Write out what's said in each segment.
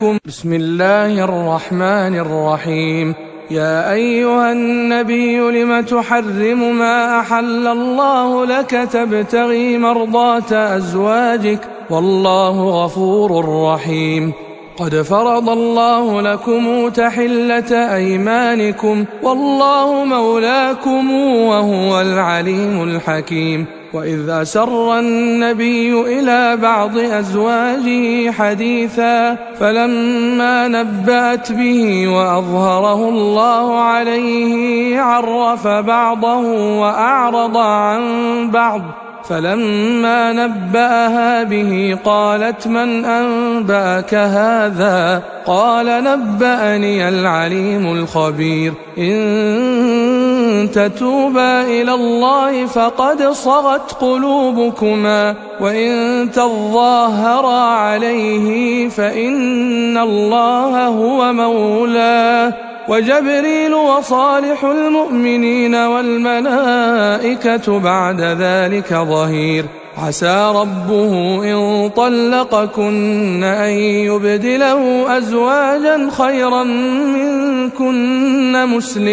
بسم الله الرحمن الرحيم. يا أيها النبي لم تحرم ما أحل الله لك تبتغي مرضات أزواجك والله غفور رحيم. قد فرض الله لكم تحلة أيمانكم والله مولاكم وهو العليم الحكيم. وإذ أسر النبي إلى بعض أزواجه حديثا فلما نبأت به وأظهره الله عليه عرف بعضه وأعرض عن بعض، فلما نبأها به قالت من أنبأك هذا؟ قال نبأني العليم الخبير. إن تتوبا إلى الله فقد صغت قلوبكما وإن تظاهرا عليه فإن الله هو مولاه وجبريل وصالح المؤمنين والملائكة بعد ذلك ظهير. عسى ربه إن طلقكن أن يبدله أزواجا خيرا منكن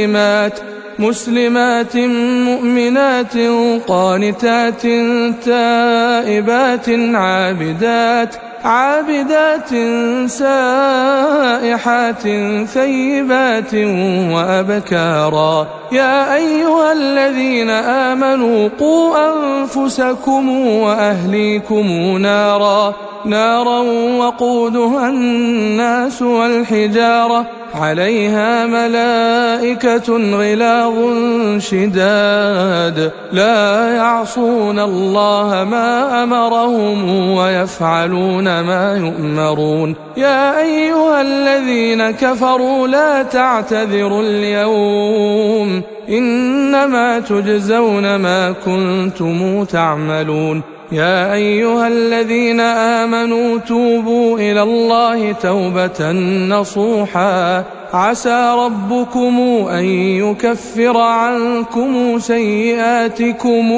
مسلمات مؤمنات قانتات تائبات عابدات سائحات ثيبات وأبكارا. يا أيها الذين آمنوا قوا أنفسكم وأهليكم نارا وقودها الناس والحجارة عليها ملائكة غلاظ شداد لا يعصون الله ما أمرهم ويفعلون ما يؤمرون. يا أيها الذين كفروا لا تعتذروا اليوم إنما تجزون ما كنتم تعملون. يا أيها الذين آمنوا توبوا إلى الله توبة نصوحا عسى ربكم أن يكفر عنكم سيئاتكم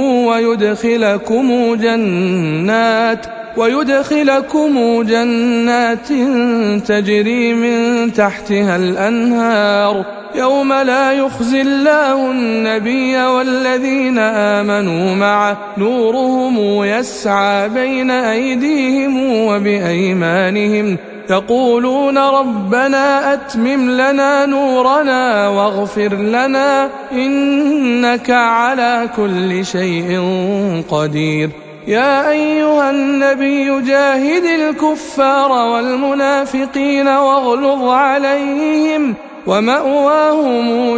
ويدخلكم جنات تجري من تحتها الأنهار يوم لا يخزي الله النبي والذين آمنوا معه نورهم يسعى بين أيديهم وبأيمانهم يقولون ربنا أتمم لنا نورنا واغفر لنا إنك على كل شيء قدير. يا أيها النبي جاهد الكفار والمنافقين واغلظ عليهم ومأواهم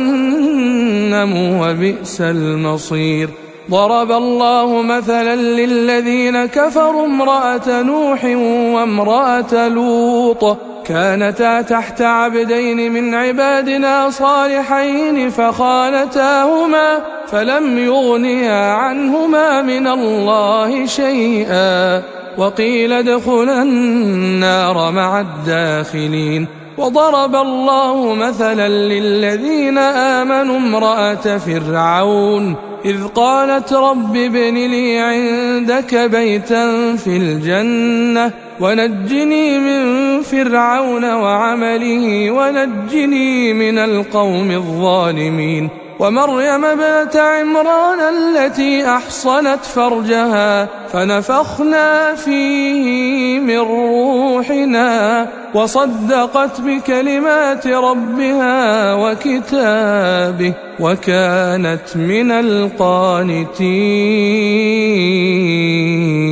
جهنم وبئس المصير. ضرب الله مثلا للذين كفروا امرأة نوح وامرأة لوط كانتا تحت عبدين من عبادنا صالحين فخانتاهما فلم يغنيا عنهما من الله شيئا وقيل ادخلا النار مع الداخلين. وضرب الله مثلا للذين آمنوا امرأة فرعون إذ قالت رب ابن لي عندك بيتا في الجنة ونجني من فرعون وعمله ونجني من القوم الظالمين. ومريم ابنة عمران التي أحصنت فرجها فنفخنا فيه من روحنا وصدقت بكلمات ربها وكتابه وكانت من القانتين.